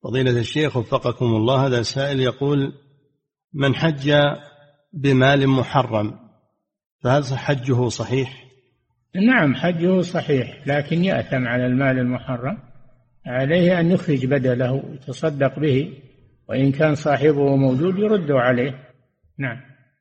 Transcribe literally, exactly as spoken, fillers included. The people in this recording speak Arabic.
فضيلة الشيخ وفقكم الله، هذا سائل يقول: من حج بمال محرم فهل حجه صحيح؟ نعم، حجه صحيح، لكن يأثم على المال المحرم. عليه أن يخرج بدله يتصدق به، وإن كان صاحبه موجود يرد عليه. نعم.